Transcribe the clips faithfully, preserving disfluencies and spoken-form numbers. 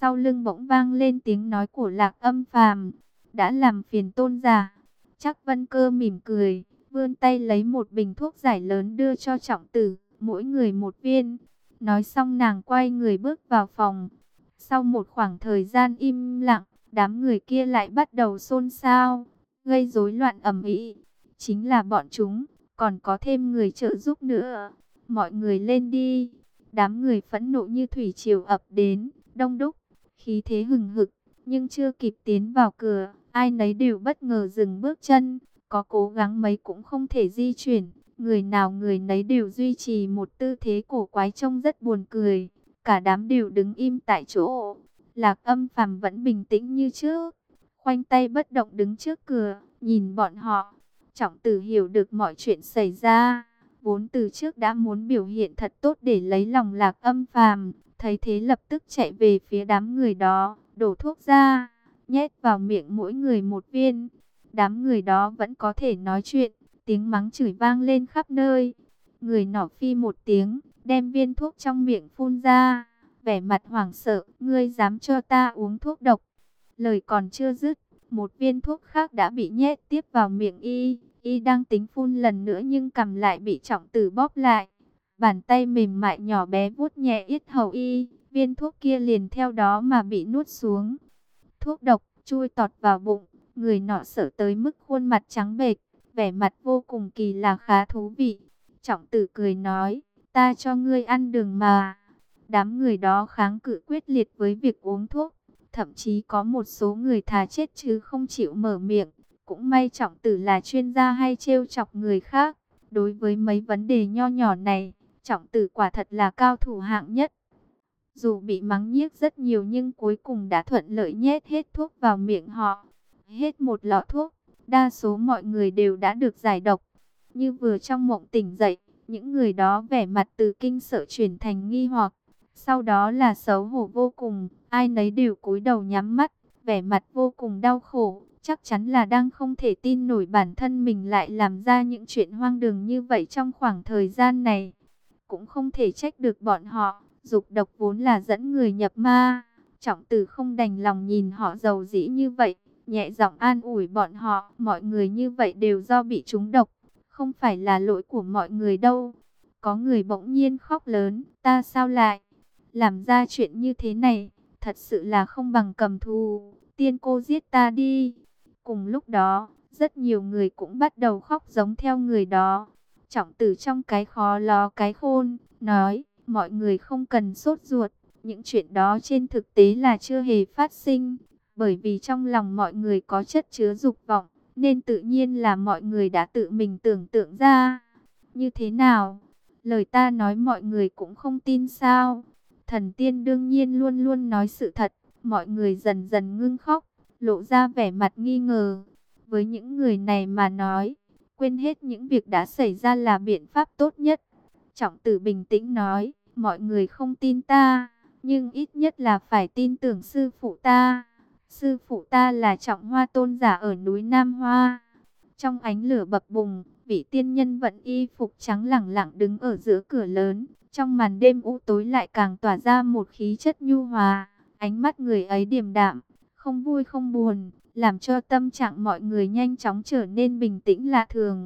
Sau lưng bỗng vang lên tiếng nói của Lạc Âm Phàm, đã làm phiền tôn giả. Trác Vân Cơ mỉm cười, vươn tay lấy một bình thuốc giải lớn đưa cho Trọng Tử, mỗi người một viên. Nói xong nàng quay người bước vào phòng. Sau một khoảng thời gian im lặng, đám người kia lại bắt đầu xôn xao, gây rối loạn ầm ĩ. Chính là bọn chúng, còn có thêm người trợ giúp nữa. Mọi người lên đi. Đám người phẫn nộ như thủy triều ập đến, đông đúc, khí thế hừng hực, nhưng chưa kịp tiến vào cửa, ai nấy đều bất ngờ dừng bước chân, có cố gắng mấy cũng không thể di chuyển, người nào người nấy đều duy trì một tư thế cổ quái trông rất buồn cười, cả đám đều đứng im tại chỗ. Lạc Âm Phàm vẫn bình tĩnh như trước, khoanh tay bất động đứng trước cửa, nhìn bọn họ. Trọng Tử hiểu được mọi chuyện xảy ra, vốn từ trước đã muốn biểu hiện thật tốt để lấy lòng Lạc Âm Phàm, thấy thế lập tức chạy về phía đám người đó, đổ thuốc ra, nhét vào miệng mỗi người một viên. Đám người đó vẫn có thể nói chuyện, tiếng mắng chửi vang lên khắp nơi. Người nọ phi một tiếng, đem viên thuốc trong miệng phun ra, vẻ mặt hoảng sợ, ngươi dám cho ta uống thuốc độc. Lời còn chưa dứt, một viên thuốc khác đã bị nhét tiếp vào miệng y. Y đang tính phun lần nữa nhưng cằm lại bị Trọng Tử bóp lại. Bàn tay mềm mại nhỏ bé vuốt nhẹ yết hầu y, viên thuốc kia liền theo đó mà bị nuốt xuống. Thuốc độc chui tọt vào bụng, người nọ sợ tới mức khuôn mặt trắng bệch, vẻ mặt vô cùng kỳ lạ khá thú vị. Trọng Tử cười nói, ta cho ngươi ăn đường mà. Đám người đó kháng cự quyết liệt với việc uống thuốc, thậm chí có một số người thà chết chứ không chịu mở miệng. Cũng may Trọng Tử là chuyên gia hay trêu chọc người khác, đối với mấy vấn đề nho nhỏ này, Trọng Tử quả thật là cao thủ hạng nhất. Dù bị mắng nhiếc rất nhiều nhưng cuối cùng đã thuận lợi nhét hết thuốc vào miệng họ. Hết một lọ thuốc, đa số mọi người đều đã được giải độc. Như vừa trong mộng tỉnh dậy, những người đó vẻ mặt từ kinh sợ chuyển thành nghi hoặc. Sau đó là xấu hổ vô cùng, ai nấy đều cúi đầu nhắm mắt, vẻ mặt vô cùng đau khổ. Chắc chắn là đang không thể tin nổi bản thân mình lại làm ra những chuyện hoang đường như vậy trong khoảng thời gian này. Cũng không thể trách được bọn họ, dục độc vốn là dẫn người nhập ma. Trọng Tử không đành lòng nhìn họ giàu dĩ như vậy, nhẹ giọng an ủi bọn họ, mọi người như vậy đều do bị trúng độc, không phải là lỗi của mọi người đâu. Có người bỗng nhiên khóc lớn, ta sao lại làm ra chuyện như thế này, thật sự là không bằng cầm thù, tiên cô giết ta đi. Cùng lúc đó, rất nhiều người cũng bắt đầu khóc giống theo người đó. Trọng Tử trong cái khó lo cái khôn, nói, mọi người không cần sốt ruột, những chuyện đó trên thực tế là chưa hề phát sinh. Bởi vì trong lòng mọi người có chất chứa dục vọng, nên tự nhiên là mọi người đã tự mình tưởng tượng ra. Như thế nào? Lời ta nói mọi người cũng không tin sao? Thần tiên đương nhiên luôn luôn nói sự thật, mọi người dần dần ngưng khóc, lộ ra vẻ mặt nghi ngờ. Với những người này mà nói, quên hết những việc đã xảy ra là biện pháp tốt nhất. Trọng Tử bình tĩnh nói, mọi người không tin ta, nhưng ít nhất là phải tin tưởng sư phụ ta. Sư phụ ta là Trọng Hoa tôn giả ở núi Nam Hoa. Trong ánh lửa bập bùng, vị tiên nhân vận y phục trắng lẳng lặng đứng ở giữa cửa lớn. Trong màn đêm u tối lại càng tỏa ra một khí chất nhu hòa. Ánh mắt người ấy điềm đạm, không vui không buồn, làm cho tâm trạng mọi người nhanh chóng trở nên bình tĩnh lạ thường.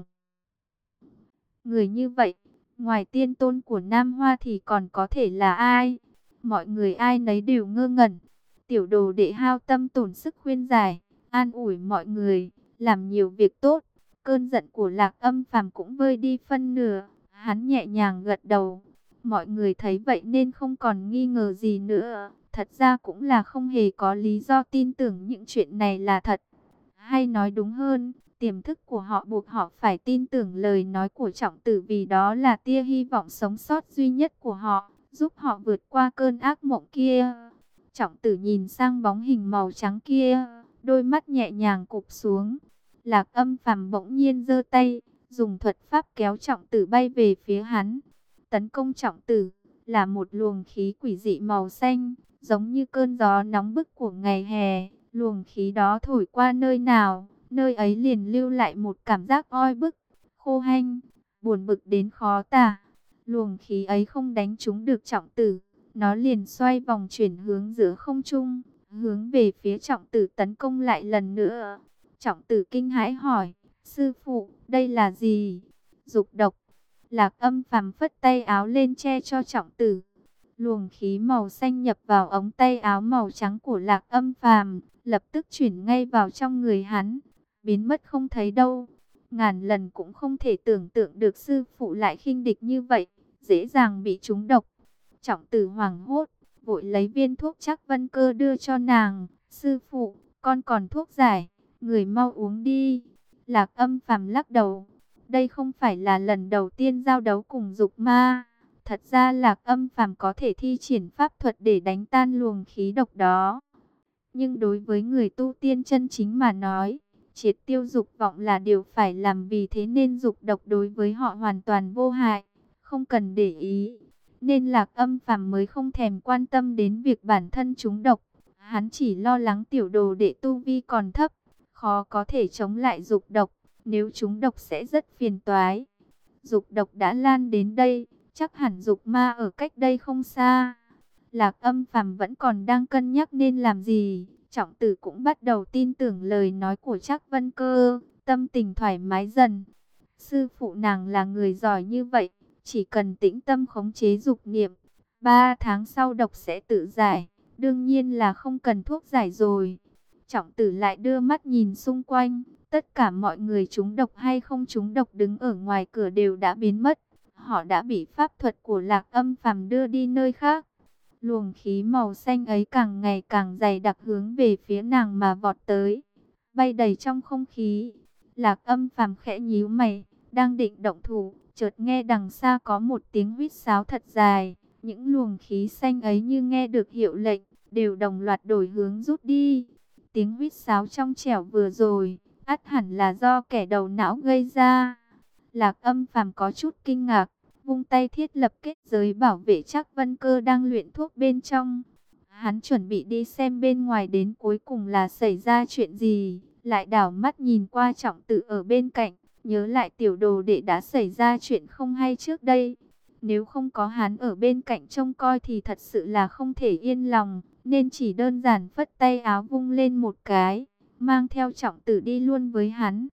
Người như vậy, ngoài tiên tôn của Nam Hoa thì còn có thể là ai? Mọi người ai nấy đều ngơ ngẩn. Tiểu đồ đệ hao tâm tổn sức khuyên giải, an ủi mọi người, làm nhiều việc tốt. Cơn giận của Lạc Âm Phàm cũng vơi đi phân nửa, hắn nhẹ nhàng gật đầu. Mọi người thấy vậy nên không còn nghi ngờ gì nữa. Thật ra cũng là không hề có lý do tin tưởng những chuyện này là thật. Hay nói đúng hơn, tiềm thức của họ buộc họ phải tin tưởng lời nói của Trọng Tử, vì đó là tia hy vọng sống sót duy nhất của họ, giúp họ vượt qua cơn ác mộng kia. Trọng Tử nhìn sang bóng hình màu trắng kia, đôi mắt nhẹ nhàng cụp xuống. Lạc Âm Phàm bỗng nhiên giơ tay, dùng thuật pháp kéo Trọng Tử bay về phía hắn. Tấn công Trọng Tử là một luồng khí quỷ dị màu xanh, giống như cơn gió nóng bức của ngày hè. Luồng khí đó thổi qua nơi nào, nơi ấy liền lưu lại một cảm giác oi bức, khô hanh, buồn bực đến khó tả. Luồng khí ấy không đánh trúng được Trọng Tử, nó liền xoay vòng chuyển hướng giữa không trung, hướng về phía Trọng Tử tấn công lại lần nữa. Trọng Tử kinh hãi hỏi, sư phụ, đây là gì? Dục độc. Lạc Âm Phàm phất tay áo lên che cho Trọng Tử. Luồng khí màu xanh nhập vào ống tay áo màu trắng của Lạc Âm Phàm, lập tức chuyển ngay vào trong người hắn, biến mất không thấy đâu. Ngàn lần cũng không thể tưởng tượng được sư phụ lại khinh địch như vậy, dễ dàng bị trúng độc. Trọng Tử hoảng hốt, vội lấy viên thuốc Trác Vân Cơ đưa cho nàng. Sư phụ, con còn thuốc giải, người mau uống đi. Lạc Âm Phàm lắc đầu. Đây không phải là lần đầu tiên giao đấu cùng dục ma. Thật ra Lạc Âm Phàm có thể thi triển pháp thuật để đánh tan luồng khí độc đó. Nhưng đối với người tu tiên chân chính mà nói, triệt tiêu dục vọng là điều phải làm, vì thế nên dục độc đối với họ hoàn toàn vô hại, không cần để ý. Nên Lạc Âm Phàm mới không thèm quan tâm đến việc bản thân trúng độc. Hắn chỉ lo lắng tiểu đồ đệ tu vi còn thấp, khó có thể chống lại dục độc. Nếu trúng độc sẽ rất phiền toái. Dục độc đã lan đến đây, chắc hẳn dục ma ở cách đây không xa. Lạc Âm Phàm vẫn còn đang cân nhắc nên làm gì. Trọng Tử cũng bắt đầu tin tưởng lời nói của Trác Vân Cơ, tâm tình thoải mái dần. Sư phụ nàng là người giỏi như vậy, chỉ cần tĩnh tâm khống chế dục niệm, ba tháng sau độc sẽ tự giải, đương nhiên là không cần thuốc giải rồi. Trọng Tử lại đưa mắt nhìn xung quanh, tất cả mọi người trúng độc hay không trúng độc đứng ở ngoài cửa đều đã biến mất. Họ đã bị pháp thuật của Lạc Âm Phàm đưa đi nơi khác. Luồng khí màu xanh ấy càng ngày càng dày đặc hướng về phía nàng mà vọt tới, bay đầy trong không khí. Lạc Âm Phàm khẽ nhíu mày, đang định động thủ, chợt nghe đằng xa có một tiếng huýt sáo thật dài. Những luồng khí xanh ấy như nghe được hiệu lệnh, đều đồng loạt đổi hướng rút đi. Tiếng huýt sáo trong trẻo vừa rồi, ắt hẳn là do kẻ đầu não gây ra. Lạc Âm Phàm có chút kinh ngạc, vung tay thiết lập kết giới bảo vệ Trác Vân Cơ đang luyện thuốc bên trong. Hắn chuẩn bị đi xem bên ngoài đến cuối cùng là xảy ra chuyện gì, lại đảo mắt nhìn qua Trọng Tử ở bên cạnh, nhớ lại tiểu đồ đệ đã xảy ra chuyện không hay trước đây. Nếu không có hắn ở bên cạnh trông coi thì thật sự là không thể yên lòng, nên chỉ đơn giản phất tay áo vung lên một cái, mang theo Trọng Tử đi luôn với hắn.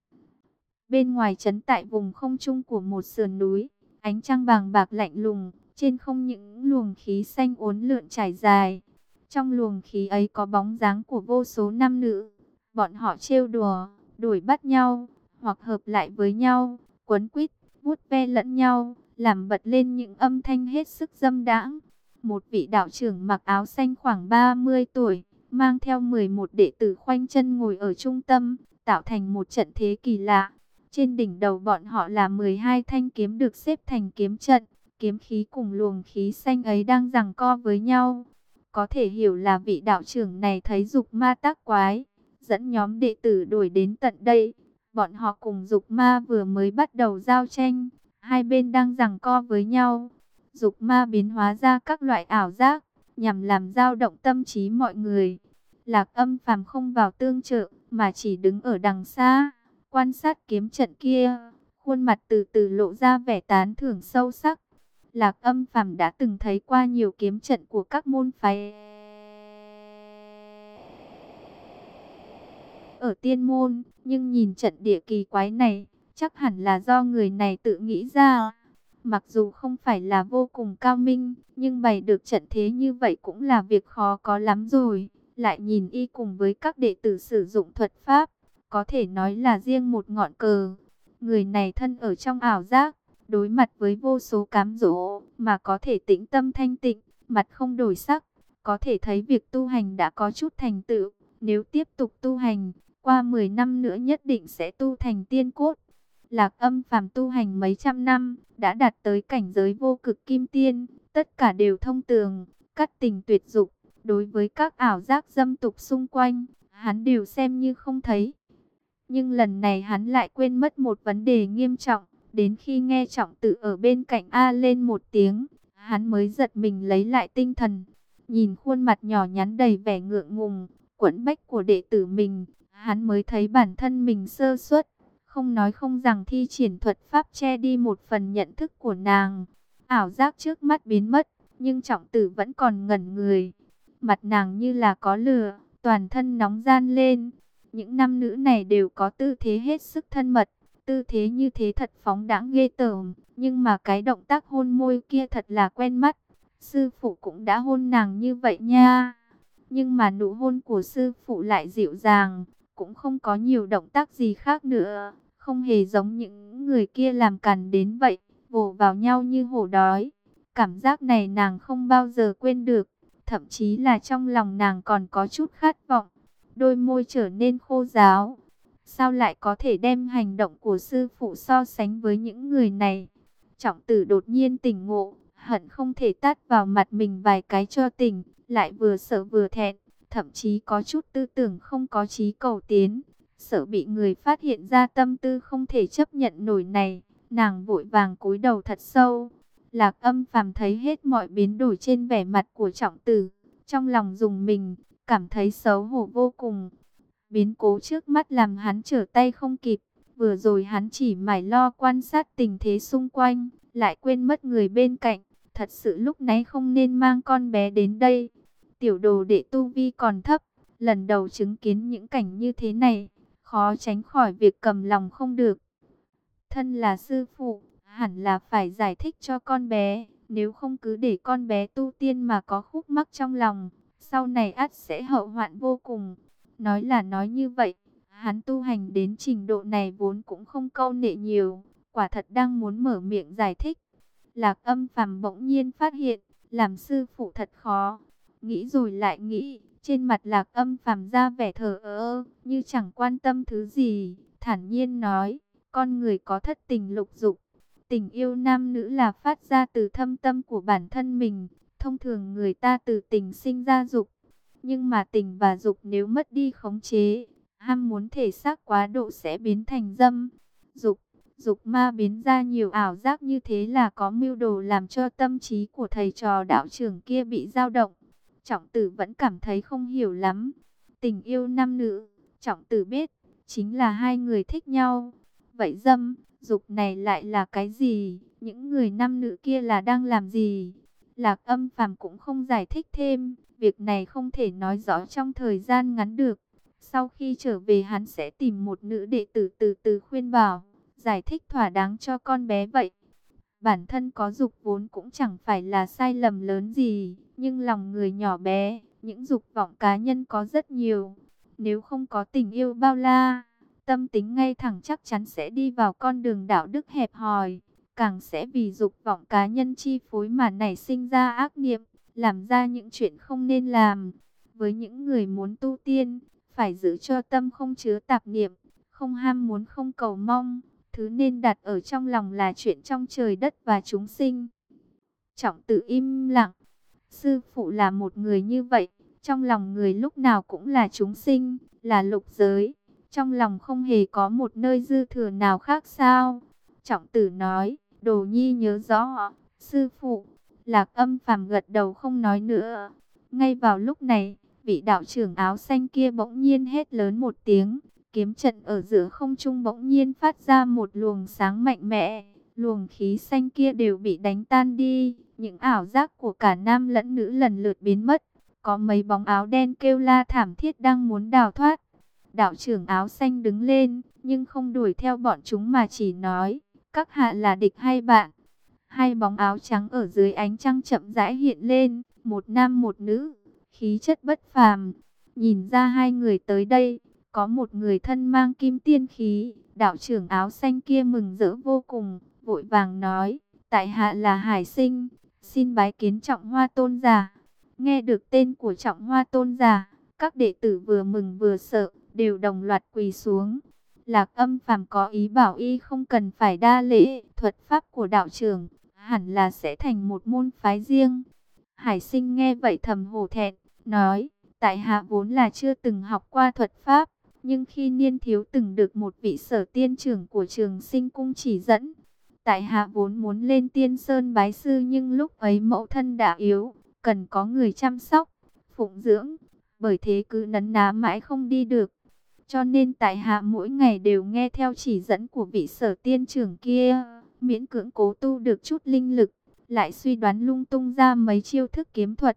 Bên ngoài trấn, tại vùng không trung của một sườn núi, ánh trăng vàng bạc lạnh lùng, trên không những luồng khí xanh uốn lượn trải dài. Trong luồng khí ấy có bóng dáng của vô số nam nữ. Bọn họ trêu đùa, đuổi bắt nhau, hoặc hợp lại với nhau, quấn quýt, vuốt ve lẫn nhau, làm bật lên những âm thanh hết sức dâm đãng. Một vị đạo trưởng mặc áo xanh khoảng ba mươi tuổi, mang theo mười một đệ tử khoanh chân ngồi ở trung tâm, tạo thành một trận thế kỳ lạ. Trên đỉnh đầu bọn họ là mười hai thanh kiếm được xếp thành kiếm trận, kiếm khí cùng luồng khí xanh ấy đang giằng co với nhau. Có thể hiểu là vị đạo trưởng này thấy dục ma tác quái, dẫn nhóm đệ tử đuổi đến tận đây. Bọn họ cùng dục ma vừa mới bắt đầu giao tranh, hai bên đang giằng co với nhau. Dục ma biến hóa ra các loại ảo giác, nhằm làm dao động tâm trí mọi người. Lạc Âm Phàm không vào tương trợ, mà chỉ đứng ở đằng xa, quan sát kiếm trận kia, khuôn mặt từ từ lộ ra vẻ tán thưởng sâu sắc. Lạc Âm Phàm đã từng thấy qua nhiều kiếm trận của các môn phái ở tiên môn, nhưng nhìn trận địa kỳ quái này, chắc hẳn là do người này tự nghĩ ra. Mặc dù không phải là vô cùng cao minh, nhưng bày được trận thế như vậy cũng là việc khó có lắm rồi. Lại nhìn y cùng với các đệ tử sử dụng thuật pháp, có thể nói là riêng một ngọn cờ. Người này thân ở trong ảo giác, đối mặt với vô số cám dỗ mà có thể tĩnh tâm thanh tịnh, mặt không đổi sắc, có thể thấy việc tu hành đã có chút thành tựu. Nếu tiếp tục tu hành, qua mười năm nữa nhất định sẽ tu thành tiên cốt. Lạc Âm Phàm tu hành mấy trăm năm, đã đạt tới cảnh giới vô cực kim tiên, tất cả đều thông tường, cắt tình tuyệt dục. Đối với các ảo giác dâm tục xung quanh, hắn đều xem như không thấy. Nhưng lần này hắn lại quên mất một vấn đề nghiêm trọng. Đến khi nghe Trọng Tử ở bên cạnh a lên một tiếng, hắn mới giật mình lấy lại tinh thần. Nhìn khuôn mặt nhỏ nhắn đầy vẻ ngượng ngùng, quẫn bách của đệ tử mình, hắn mới thấy bản thân mình sơ suất. Không nói không rằng thi triển thuật pháp che đi một phần nhận thức của nàng. Ảo giác trước mắt biến mất, nhưng Trọng Tử vẫn còn ngẩn người. Mặt nàng như là có lửa, toàn thân nóng gian lên. Những nam nữ này đều có tư thế hết sức thân mật, tư thế như thế thật phóng đãng ghê tởm, nhưng mà cái động tác hôn môi kia thật là quen mắt. Sư phụ cũng đã hôn nàng như vậy nha. Nhưng mà nụ hôn của sư phụ lại dịu dàng, cũng không có nhiều động tác gì khác nữa, không hề giống những người kia làm càn đến vậy, vồ vào nhau như hổ đói. Cảm giác này nàng không bao giờ quên được, thậm chí là trong lòng nàng còn có chút khát vọng. Đôi môi trở nên khô ráo. Sao lại có thể đem hành động của sư phụ so sánh với những người này? Trọng Tử đột nhiên tỉnh ngộ, hận không thể tát vào mặt mình vài cái cho tỉnh, lại vừa sợ vừa thẹn, thậm chí có chút tư tưởng không có chí cầu tiến, sợ bị người phát hiện ra tâm tư không thể chấp nhận nổi này, nàng vội vàng cúi đầu thật sâu. Lạc Âm Phàm thấy hết mọi biến đổi trên vẻ mặt của Trọng Tử, trong lòng rùng mình, cảm thấy xấu hổ vô cùng. Biến cố trước mắt làm hắn trở tay không kịp, vừa rồi hắn chỉ mải lo quan sát tình thế xung quanh, lại quên mất người bên cạnh, thật sự lúc nãy không nên mang con bé đến đây. Tiểu đồ đệ tu vi còn thấp, lần đầu chứng kiến những cảnh như thế này, khó tránh khỏi việc cầm lòng không được. Thân là sư phụ, hẳn là phải giải thích cho con bé, nếu không cứ để con bé tu tiên mà có khúc mắc trong lòng, sau này ắt sẽ hậu hoạn vô cùng. Nói là nói như vậy, hắn tu hành đến trình độ này vốn cũng không câu nệ nhiều, quả thật đang muốn mở miệng giải thích. Lạc Âm Phàm bỗng nhiên phát hiện, làm sư phụ thật khó. Nghĩ rồi lại nghĩ, trên mặt Lạc Âm Phàm ra vẻ thờ ơ, như chẳng quan tâm thứ gì, thản nhiên nói, con người có thất tình lục dục, tình yêu nam nữ là phát ra từ thâm tâm của bản thân mình, thông thường người ta từ tình sinh ra dục. Nhưng mà tình và dục nếu mất đi khống chế, ham muốn thể xác quá độ sẽ biến thành dâm. Dục, dục ma biến ra nhiều ảo giác như thế là có mưu đồ làm cho tâm trí của thầy trò đạo trưởng kia bị dao động. Trọng Tử vẫn cảm thấy không hiểu lắm. Tình yêu nam nữ, Trọng Tử biết, chính là hai người thích nhau. Vậy dâm, dục này lại là cái gì? Những người nam nữ kia là đang làm gì? Lạc Âm Phàm cũng không giải thích thêm. Việc này không thể nói rõ trong thời gian ngắn được. Sau khi trở về hắn sẽ tìm một nữ đệ tử từ từ khuyên bảo, giải thích thỏa đáng cho con bé vậy. Bản thân có dục vốn cũng chẳng phải là sai lầm lớn gì, nhưng lòng người nhỏ bé, những dục vọng cá nhân có rất nhiều. Nếu không có tình yêu bao la, tâm tính ngay thẳng chắc chắn sẽ đi vào con đường đạo đức hẹp hòi, càng sẽ vì dục vọng cá nhân chi phối mà nảy sinh ra ác niệm, làm ra những chuyện không nên làm. Với những người muốn tu tiên, phải giữ cho tâm không chứa tạp niệm, không ham muốn không cầu mong, thứ nên đặt ở trong lòng là chuyện trong trời đất và chúng sinh. Trọng Tử im lặng, sư phụ là một người như vậy, trong lòng người lúc nào cũng là chúng sinh, là lục giới, trong lòng không hề có một nơi dư thừa nào khác sao? Trọng Tử nói, Đồ Nhi nhớ rõ, sư phụ. Lạc Âm Phàm gật đầu không nói nữa. Ngay vào lúc này, vị đạo trưởng áo xanh kia bỗng nhiên hét lớn một tiếng, kiếm trận ở giữa không trung bỗng nhiên phát ra một luồng sáng mạnh mẽ, luồng khí xanh kia đều bị đánh tan đi, những ảo giác của cả nam lẫn nữ lần lượt biến mất, có mấy bóng áo đen kêu la thảm thiết đang muốn đào thoát. Đạo trưởng áo xanh đứng lên, nhưng không đuổi theo bọn chúng mà chỉ nói, các hạ là địch hay bạn? Hai bóng áo trắng ở dưới ánh trăng chậm rãi hiện lên, một nam một nữ, khí chất bất phàm. Nhìn ra hai người tới đây, có một người thân mang kim tiên khí, đạo trưởng áo xanh kia mừng rỡ vô cùng, vội vàng nói, tại hạ là Hải Sinh, xin bái kiến Trọng Hoa tôn giả. Nghe được tên của Trọng Hoa tôn giả, các đệ tử vừa mừng vừa sợ, đều đồng loạt quỳ xuống. Lạc Âm Phàm có ý bảo y không cần phải đa lễ, thuật pháp của đạo trưởng hẳn là sẽ thành một môn phái riêng. Hải Sinh nghe vậy thầm hổ thẹn, nói, tại hạ vốn là chưa từng học qua thuật pháp, nhưng khi niên thiếu từng được một vị sở tiên trưởng của Trường Sinh cung chỉ dẫn. Tại hạ vốn muốn lên Tiên Sơn bái sư, nhưng lúc ấy mẫu thân đã yếu, cần có người chăm sóc, phụng dưỡng, bởi thế cứ nấn ná mãi không đi được. Cho nên tại hạ mỗi ngày đều nghe theo chỉ dẫn của vị sở tiên trưởng kia, miễn cưỡng cố tu được chút linh lực. lại suy đoán lung tung ra mấy chiêu thức kiếm thuật.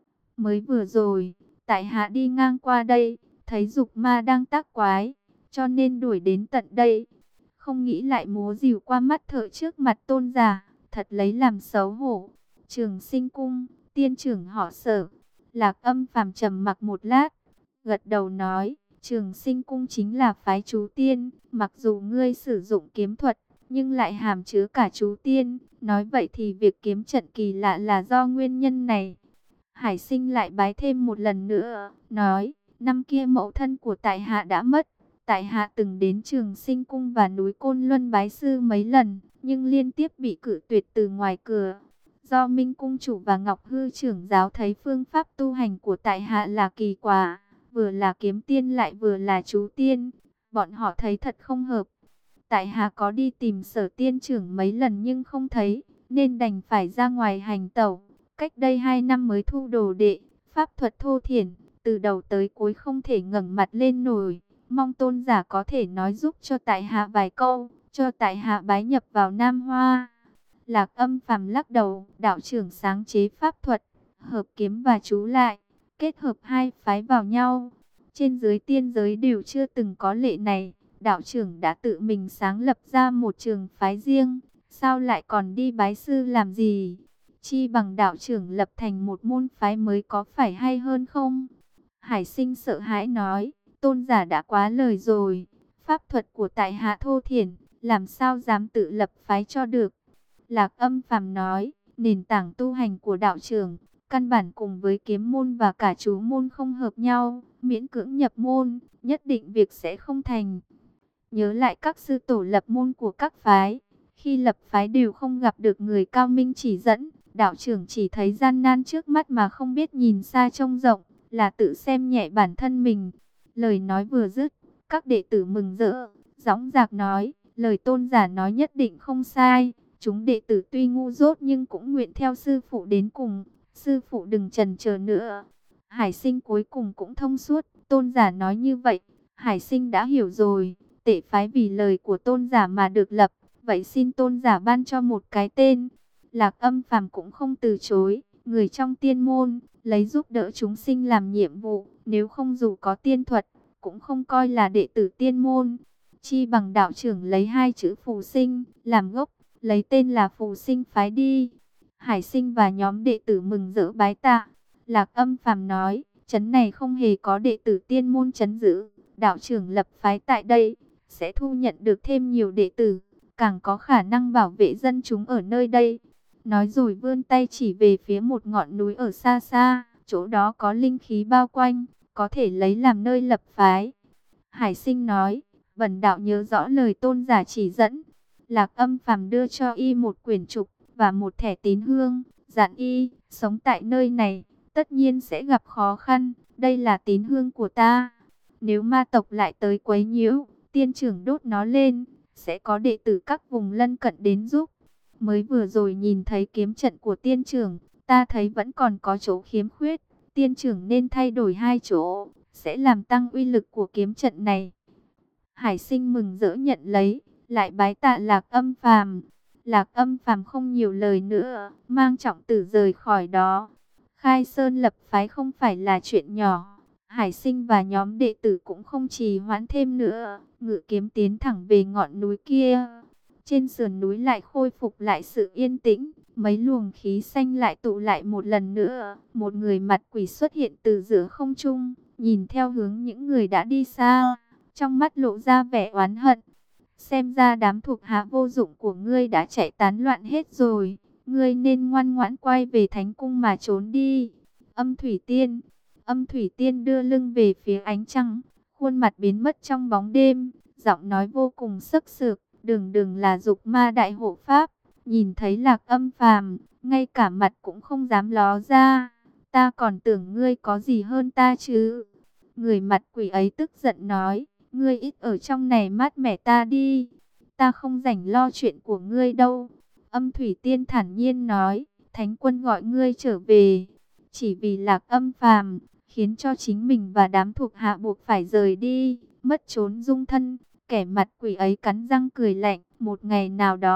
Mới vừa rồi, tại hạ đi ngang qua đây, thấy dục ma đang tác quái, cho nên đuổi đến tận đây. Không nghĩ lại múa rìu qua mắt thợ trước mặt tôn giả, thật lấy làm xấu hổ. Trường Sinh cung, tiên trưởng họ Sở. Lạc Âm Phàm trầm mặc một lát, gật đầu nói, Trường Sinh cung chính là phái chú tiên, mặc dù ngươi sử dụng kiếm thuật, nhưng lại hàm chứa cả chú tiên. Nói vậy thì việc kiếm trận kỳ lạ là do nguyên nhân này. Hải Sinh lại bái thêm một lần nữa, nói, năm kia mẫu thân của tại hạ đã mất. Tại hạ từng đến Trường Sinh cung và núi Côn Luân bái sư mấy lần, nhưng liên tiếp bị cự tuyệt từ ngoài cửa. Do Minh cung chủ và Ngọc Hư trưởng giáo thấy phương pháp tu hành của tại hạ là kỳ quả, vừa là kiếm tiên lại vừa là chú tiên, bọn họ thấy thật không hợp. Tại hạ có đi tìm Sở tiên trưởng mấy lần nhưng không thấy, nên đành phải ra ngoài hành tẩu. Cách đây hai năm mới thu đồ đệ, pháp thuật thô thiển, từ đầu tới cuối không thể ngẩng mặt lên nổi. Mong tôn giả có thể nói giúp cho tại hạ vài câu, cho tại hạ bái nhập vào Nam Hoa. Lạc Âm Phàm lắc đầu, đạo trưởng sáng chế pháp thuật, hợp kiếm và chú lại, kết hợp hai phái vào nhau. Trên dưới tiên giới đều chưa từng có lệ này, đạo trưởng đã tự mình sáng lập ra một trường phái riêng, sao lại còn đi bái sư làm gì? Chi bằng đạo trưởng lập thành một môn phái mới có phải hay hơn không? Hải Sinh sợ hãi nói, tôn giả đã quá lời rồi, pháp thuật của tại hạ thô thiển, làm sao dám tự lập phái cho được. Lạc Âm Phàm nói, nền tảng tu hành của đạo trưởng, căn bản cùng với kiếm môn và cả chú môn không hợp nhau, miễn cưỡng nhập môn, nhất định việc sẽ không thành. Nhớ lại các sư tổ lập môn của các phái, khi lập phái đều không gặp được người cao minh chỉ dẫn, đạo trưởng chỉ thấy gian nan trước mắt mà không biết nhìn xa trông rộng, là tự xem nhẹ bản thân mình. Lời nói vừa dứt, các đệ tử mừng rỡ, dõng dạc nói, lời tôn giả nói nhất định không sai. Chúng đệ tử tuy ngu dốt nhưng cũng nguyện theo sư phụ đến cùng, sư phụ đừng chần chờ nữa. Hải Sinh cuối cùng cũng thông suốt, tôn giả nói như vậy, Hải Sinh đã hiểu rồi, tể phái vì lời của tôn giả mà được lập, vậy xin tôn giả ban cho một cái tên. Lạc Âm Phàm cũng không từ chối, người trong tiên môn, lấy giúp đỡ chúng sinh làm nhiệm vụ, nếu không dù có tiên thuật, cũng không coi là đệ tử tiên môn. Chi bằng đạo trưởng lấy hai chữ phù sinh, làm gốc, lấy tên là Phù Sinh phái đi. Hải Sinh và nhóm đệ tử mừng rỡ bái tạ. Lạc Âm Phàm nói, trấn này không hề có đệ tử tiên môn trấn giữ, đạo trưởng lập phái tại đây, sẽ thu nhận được thêm nhiều đệ tử, càng có khả năng bảo vệ dân chúng ở nơi đây. Nói rồi vươn tay chỉ về phía một ngọn núi ở xa xa, chỗ đó có linh khí bao quanh, có thể lấy làm nơi lập phái. Hải Sinh nói, bần đạo nhớ rõ lời tôn giả chỉ dẫn. Lạc Âm Phàm đưa cho y một quyển trục và một thẻ tín hương, dặn y, sống tại nơi này, tất nhiên sẽ gặp khó khăn, đây là tín hương của ta. Nếu ma tộc lại tới quấy nhiễu, tiên trưởng đốt nó lên, sẽ có đệ tử các vùng lân cận đến giúp. Mới vừa rồi nhìn thấy kiếm trận của tiên trưởng, ta thấy vẫn còn có chỗ khiếm khuyết, tiên trưởng nên thay đổi hai chỗ, sẽ làm tăng uy lực của kiếm trận này. Hải Sinh mừng rỡ nhận lấy, lại bái tạ Lạc Âm Phàm. Lạc Âm Phàm không nhiều lời nữa, mang trọng tử rời khỏi đó. Khai Sơn lập phái không phải là chuyện nhỏ, Hải Sinh và nhóm đệ tử cũng không trì hoãn thêm nữa, ngự kiếm tiến thẳng về ngọn núi kia. Trên sườn núi lại khôi phục lại sự yên tĩnh, mấy luồng khí xanh lại tụ lại một lần nữa. Một người mặt quỷ xuất hiện từ giữa không trung, nhìn theo hướng những người đã đi xa, trong mắt lộ ra vẻ oán hận. Xem ra đám thuộc hạ vô dụng của ngươi đã chạy tán loạn hết rồi, ngươi nên ngoan ngoãn quay về Thánh cung mà trốn đi. Âm Thủy Tiên, Âm Thủy Tiên đưa lưng về phía ánh trăng, khuôn mặt biến mất trong bóng đêm, giọng nói vô cùng sức sược. Đường đường là dục ma đại hộ pháp, nhìn thấy Lạc Âm Phàm, ngay cả mặt cũng không dám ló ra. Ta còn tưởng ngươi có gì hơn ta chứ. Người mặt quỷ ấy tức giận nói, ngươi ít ở trong này mát mẻ ta đi, ta không rảnh lo chuyện của ngươi đâu. Âm Thủy Tiên thản nhiên nói, Thánh quân gọi ngươi trở về, chỉ vì Lạc Âm Phàm, khiến cho chính mình và đám thuộc hạ buộc phải rời đi, mất trốn dung thân. Kẻ mặt quỷ ấy cắn răng cười lạnh, một ngày nào đó,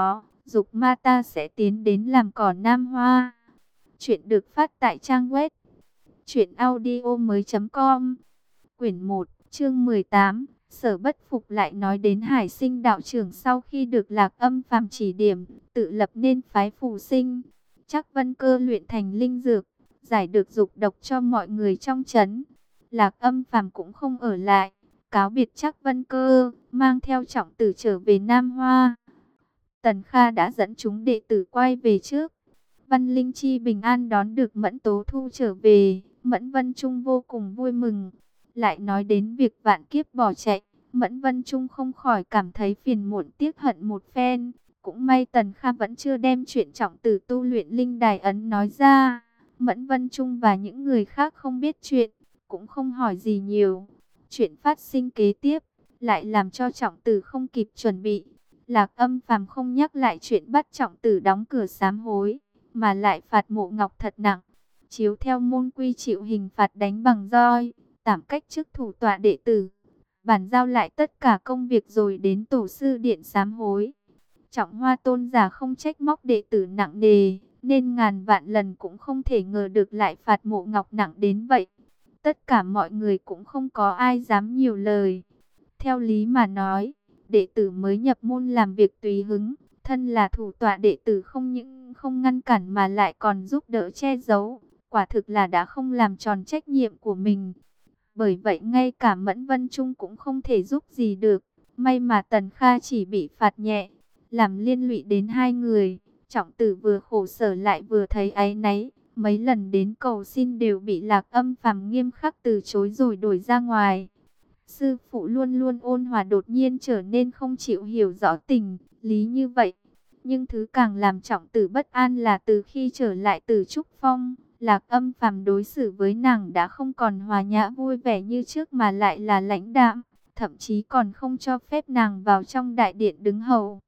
Dục ma ta sẽ tiến đến làm cỏ Nam Hoa. Chuyện được phát tại trang web truyện audio mới com. Quyển một, chương mười tám. Sở Bất Phục lại nói đến Hải Sinh đạo trưởng sau khi được Lạc Âm Phàm chỉ điểm, tự lập nên phái Phù Sinh. Trác Vân Cơ luyện thành linh dược, giải được dục độc cho mọi người trong trấn. Lạc Âm Phàm cũng không ở lại, cáo biệt Trác Vân Cơ, mang theo Trọng Tử trở về Nam Hoa. Tần Kha đã dẫn chúng đệ tử quay về trước. Văn Linh Chi bình an đón được Mẫn Tố Thu trở về, Mẫn Vân Trung vô cùng vui mừng. Lại nói đến việc vạn kiếp bỏ chạy, Mẫn Vân Trung không khỏi cảm thấy phiền muộn tiếc hận một phen. Cũng may Tần Kha vẫn chưa đem chuyện Trọng Tử tu luyện linh đài ấn nói ra. Mẫn Vân Trung và những người khác không biết chuyện, cũng không hỏi gì nhiều. Chuyện phát sinh kế tiếp, lại làm cho Trọng Tử không kịp chuẩn bị. Lạc Âm Phàm không nhắc lại chuyện bắt Trọng Tử đóng cửa sám hối, mà lại phạt Mộ Ngọc thật nặng. Chiếu theo môn quy chịu hình phạt đánh bằng roi, tạm cách chức thủ tọa đệ tử, bàn giao lại tất cả công việc rồi đến tổ sư điện sám hối. Trọng Hoa tôn giả không trách móc đệ tử nặng nề, nên ngàn vạn lần cũng không thể ngờ được lại phạt Mộ Ngọc nặng đến vậy. Tất cả mọi người cũng không có ai dám nhiều lời. Theo lý mà nói, đệ tử mới nhập môn làm việc tùy hứng, thân là thủ tọa đệ tử không những không ngăn cản mà lại còn giúp đỡ che giấu, quả thực là đã không làm tròn trách nhiệm của mình. Bởi vậy ngay cả Mẫn Vân Trung cũng không thể giúp gì được. May mà Tần Kha chỉ bị phạt nhẹ, làm liên lụy đến hai người. Trọng Tử vừa khổ sở lại vừa thấy áy náy, mấy lần đến cầu xin đều bị Lạc Âm Phàm nghiêm khắc từ chối rồi đuổi ra ngoài. Sư phụ luôn luôn ôn hòa đột nhiên trở nên không chịu hiểu rõ tình lý như vậy. Nhưng thứ càng làm Trọng Tử bất an là từ khi trở lại từ Trúc Phong, Lạc Âm Phàm đối xử với nàng đã không còn hòa nhã vui vẻ như trước mà lại là lãnh đạm, thậm chí còn không cho phép nàng vào trong đại điện đứng hầu.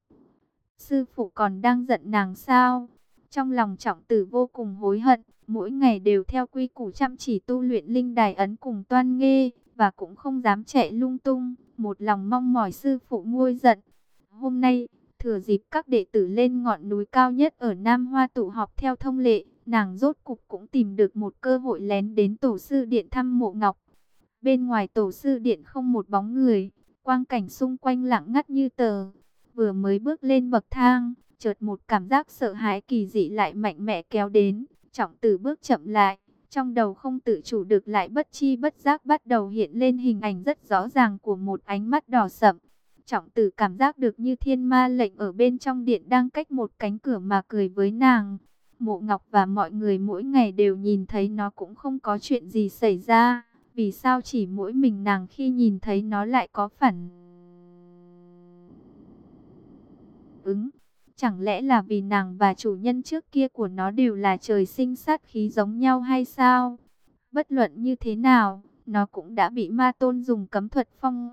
Sư phụ còn đang giận nàng sao? Trong lòng Trọng Tử vô cùng hối hận, mỗi ngày đều theo quy củ chăm chỉ tu luyện linh đài ấn cùng Toan Nghê, và cũng không dám chạy lung tung, một lòng mong mỏi sư phụ nguôi giận. Hôm nay, thừa dịp các đệ tử lên ngọn núi cao nhất ở Nam Hoa tụ họp theo thông lệ, nàng rốt cục cũng tìm được một cơ hội lén đến tổ sư điện thăm Mộ Ngọc. Bên ngoài tổ sư điện không một bóng người, quang cảnh xung quanh lặng ngắt như tờ. Vừa mới bước lên bậc thang, chợt một cảm giác sợ hãi kỳ dị lại mạnh mẽ kéo đến. Trọng Tử bước chậm lại, trong đầu không tự chủ được lại bất chi bất giác bắt đầu hiện lên hình ảnh rất rõ ràng của một ánh mắt đỏ sậm. Trọng Tử cảm giác được như thiên ma lệnh ở bên trong điện đang cách một cánh cửa mà cười với nàng. Mộ Ngọc và mọi người mỗi ngày đều nhìn thấy nó cũng không có chuyện gì xảy ra. Vì sao chỉ mỗi mình nàng khi nhìn thấy nó lại có phản ứng? Chẳng lẽ là vì nàng và chủ nhân trước kia của nó đều là trời sinh sát khí giống nhau hay sao? Bất luận như thế nào, nó cũng đã bị ma tôn dùng cấm thuật phong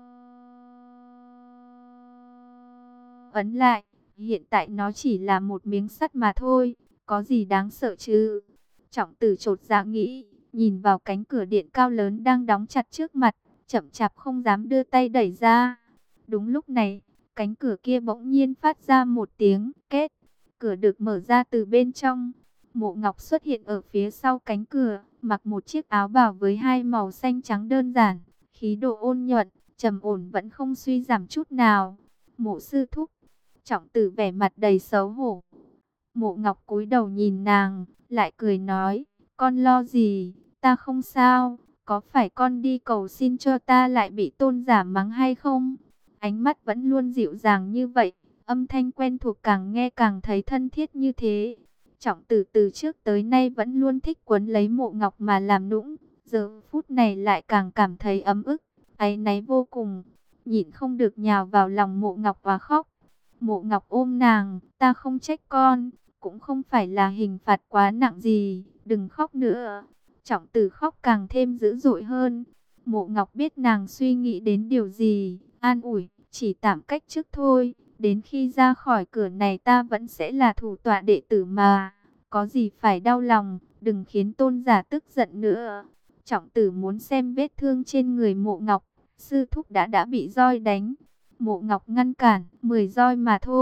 ấn lại. Hiện tại nó chỉ là một miếng sắt mà thôi, có gì đáng sợ chứ? Trọng Tử chột dạ nghĩ, nhìn vào cánh cửa điện cao lớn đang đóng chặt trước mặt, chậm chạp không dám đưa tay đẩy ra. Đúng lúc này, cánh cửa kia bỗng nhiên phát ra một tiếng két. Cửa được mở ra từ bên trong. Mộ Ngọc xuất hiện ở phía sau cánh cửa, mặc một chiếc áo bào với hai màu xanh trắng đơn giản, khí độ ôn nhuận, trầm ổn vẫn không suy giảm chút nào. Mộ sư thúc. Trọng Tử vẻ mặt đầy xấu hổ. Mộ Ngọc cúi đầu nhìn nàng, lại cười nói, con lo gì, ta không sao, có phải con đi cầu xin cho ta lại bị tôn giả mắng hay không? Ánh mắt vẫn luôn dịu dàng như vậy, âm thanh quen thuộc càng nghe càng thấy thân thiết như thế. Trọng Tử từ trước tới nay vẫn luôn thích quấn lấy Mộ Ngọc mà làm nũng, giờ phút này lại càng cảm thấy ấm ức, áy náy vô cùng, nhịn không được nhào vào lòng Mộ Ngọc và khóc. Mộ Ngọc ôm nàng, ta không trách con, cũng không phải là hình phạt quá nặng gì, đừng khóc nữa. Trọng Tử khóc càng thêm dữ dội hơn. Mộ Ngọc biết nàng suy nghĩ đến điều gì, an ủi, chỉ tạm cách trước thôi, đến khi ra khỏi cửa này ta vẫn sẽ là thủ tọa đệ tử mà, có gì phải đau lòng, đừng khiến tôn giả tức giận nữa. Trọng Tử muốn xem vết thương trên người Mộ Ngọc, sư thúc đã đã bị roi đánh. Mộ Ngọc ngăn cản, mười roi mà thôi,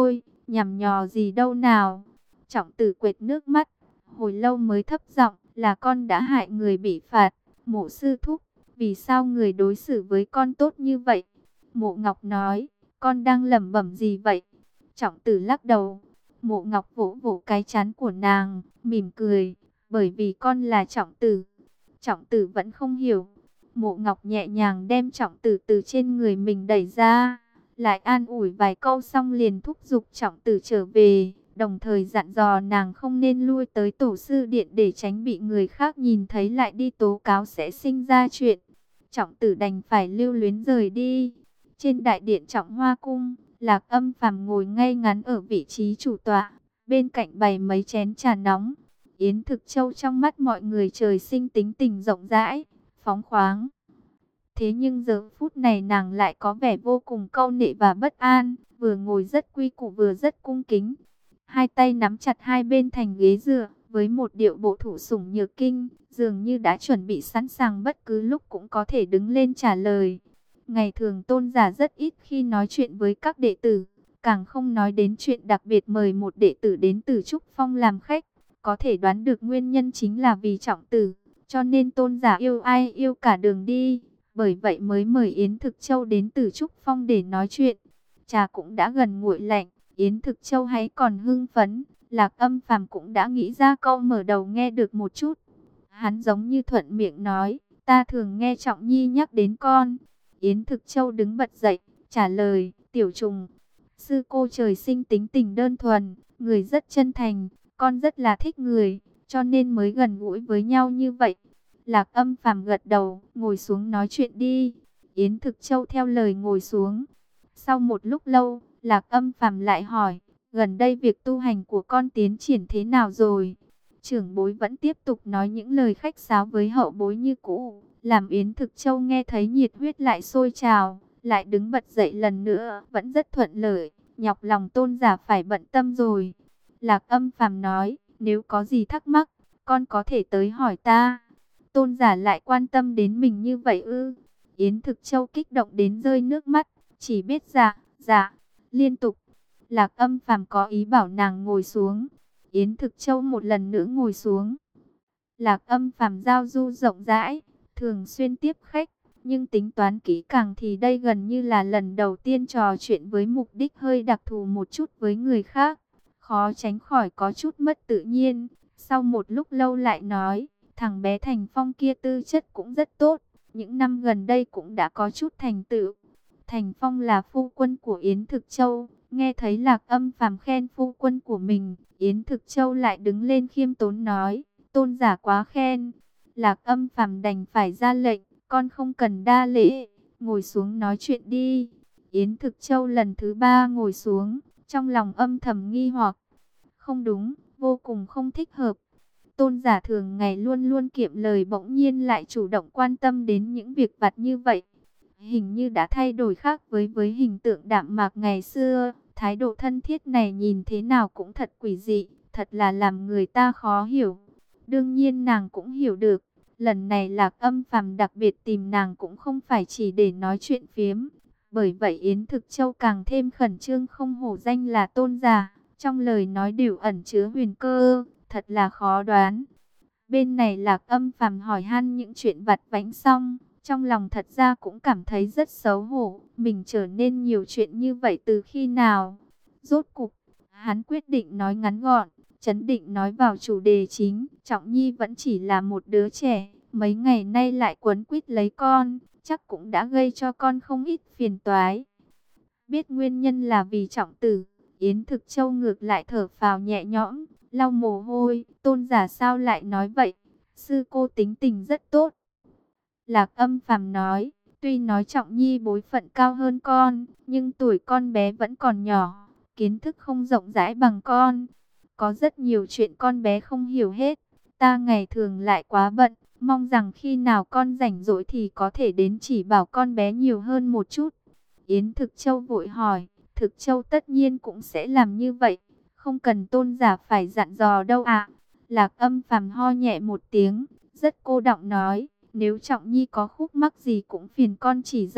nhằm nhò gì đâu nào. Trọng tử quệt nước mắt, hồi lâu mới thấp giọng, là con đã hại người bị phạt. Mộ sư thúc, vì sao người đối xử với con tốt như vậy? Mộ Ngọc nói, con đang lẩm bẩm gì vậy? Trọng tử lắc đầu. Mộ Ngọc vỗ vỗ cái trán của nàng, mỉm cười, bởi vì con là trọng tử. Trọng tử vẫn không hiểu. Mộ Ngọc nhẹ nhàng đem trọng tử từ trên người mình đẩy ra, lại an ủi vài câu xong liền thúc giục trọng tử trở về, đồng thời dặn dò nàng không nên lui tới tổ sư điện để tránh bị người khác nhìn thấy lại đi tố cáo sẽ sinh ra chuyện. Trọng tử đành phải lưu luyến rời đi. Trên đại điện Trọng Hoa cung, Lạc Âm Phàm ngồi ngay ngắn ở vị trí chủ tọa, bên cạnh bày mấy chén trà nóng. Yến Thực Châu trong mắt mọi người trời sinh tính tình rộng rãi, phóng khoáng. Thế nhưng giờ phút này nàng lại có vẻ vô cùng câu nệ và bất an, vừa ngồi rất quy củ vừa rất cung kính. Hai tay nắm chặt hai bên thành ghế dựa, với một điệu bộ thủ sủng nhược kinh, dường như đã chuẩn bị sẵn sàng bất cứ lúc cũng có thể đứng lên trả lời. Ngày thường Tôn giả rất ít khi nói chuyện với các đệ tử, càng không nói đến chuyện đặc biệt mời một đệ tử đến từ Trúc Phong làm khách. Có thể đoán được nguyên nhân chính là vì trọng tử, cho nên Tôn giả yêu ai yêu cả đường đi. Bởi vậy mới mời Yến Thực Châu đến từ Trúc Phong để nói chuyện. Trà cũng đã gần nguội lạnh, Yến Thực Châu hay còn hưng phấn. Lạc Âm Phàm cũng đã nghĩ ra câu mở đầu nghe được một chút. Hắn giống như thuận miệng nói, ta thường nghe Trọng Nhi nhắc đến con. Yến Thực Châu đứng bật dậy, trả lời, Tiểu Trùng, sư cô trời sinh tính tình đơn thuần, người rất chân thành, con rất là thích người, cho nên mới gần gũi với nhau như vậy. Lạc Âm Phàm gật đầu, ngồi xuống nói chuyện đi. Yến Thực Châu theo lời ngồi xuống. Sau một lúc lâu, Lạc Âm Phàm lại hỏi, gần đây việc tu hành của con tiến triển thế nào rồi? Trưởng bối vẫn tiếp tục nói những lời khách sáo với hậu bối như cũ, làm Yến Thực Châu nghe thấy nhiệt huyết lại sôi trào, lại đứng bật dậy lần nữa, vẫn rất thuận lợi, nhọc lòng Tôn giả phải bận tâm rồi. Lạc Âm Phàm nói, nếu có gì thắc mắc, con có thể tới hỏi ta. Tôn giả lại quan tâm đến mình như vậy ư? Yến Thực Châu kích động đến rơi nước mắt, chỉ biết dạ, dạ, liên tục. Lạc Âm Phàm có ý bảo nàng ngồi xuống. Yến Thực Châu một lần nữa ngồi xuống. Lạc Âm Phàm giao du rộng rãi, thường xuyên tiếp khách, nhưng tính toán kỹ càng thì đây gần như là lần đầu tiên trò chuyện với mục đích hơi đặc thù một chút với người khác. Khó tránh khỏi có chút mất tự nhiên. Sau một lúc lâu lại nói, thằng bé Thành Phong kia tư chất cũng rất tốt, những năm gần đây cũng đã có chút thành tựu. Thành Phong là phu quân của Yến Thực Châu, nghe thấy Lạc Âm Phàm khen phu quân của mình, Yến Thực Châu lại đứng lên khiêm tốn nói, Tôn giả quá khen. Lạc Âm Phàm đành phải ra lệnh, con không cần đa lễ, ngồi xuống nói chuyện đi. Yến Thực Châu lần thứ ba ngồi xuống, trong lòng âm thầm nghi hoặc, không đúng, vô cùng không thích hợp. Tôn giả thường ngày luôn luôn kiệm lời bỗng nhiên lại chủ động quan tâm đến những việc vặt như vậy. Hình như đã thay đổi khác với với hình tượng đạm mạc ngày xưa. Thái độ thân thiết này nhìn thế nào cũng thật quỷ dị, thật là làm người ta khó hiểu. Đương nhiên nàng cũng hiểu được, lần này Lạc Âm Phàm đặc biệt tìm nàng cũng không phải chỉ để nói chuyện phiếm. Bởi vậy Yến Thực Châu càng thêm khẩn trương không hổ danh là tôn giả, trong lời nói đều ẩn chứa huyền cơ, thật là khó đoán. Bên này Lạc Âm Phàm hỏi han những chuyện vặt vãnh xong, trong lòng thật ra cũng cảm thấy rất xấu hổ, mình trở nên nhiều chuyện như vậy từ khi nào. Rốt cục, hắn quyết định nói ngắn gọn, trấn định nói vào chủ đề chính, Trọng Nhi vẫn chỉ là một đứa trẻ, mấy ngày nay lại quấn quýt lấy con, chắc cũng đã gây cho con không ít phiền toái. Biết nguyên nhân là vì Trọng tử, Yến Thực Châu ngược lại thở phào nhẹ nhõm, lau mồ hôi, tôn giả sao lại nói vậy, sư cô tính tình rất tốt. Lạc Âm Phàm nói, tuy nói Trọng Nhi bối phận cao hơn con, nhưng tuổi con bé vẫn còn nhỏ, kiến thức không rộng rãi bằng con. Có rất nhiều chuyện con bé không hiểu hết, ta ngày thường lại quá bận, mong rằng khi nào con rảnh rỗi thì có thể đến chỉ bảo con bé nhiều hơn một chút. Yến Thực Châu vội hỏi, Thực Châu tất nhiên cũng sẽ làm như vậy, không cần tôn giả phải dặn dò đâu ạ. Lạc Âm Phàm ho nhẹ một tiếng, rất cô đọng nói, nếu Trọng Nhi có khúc mắc gì cũng phiền con chỉ dẫn,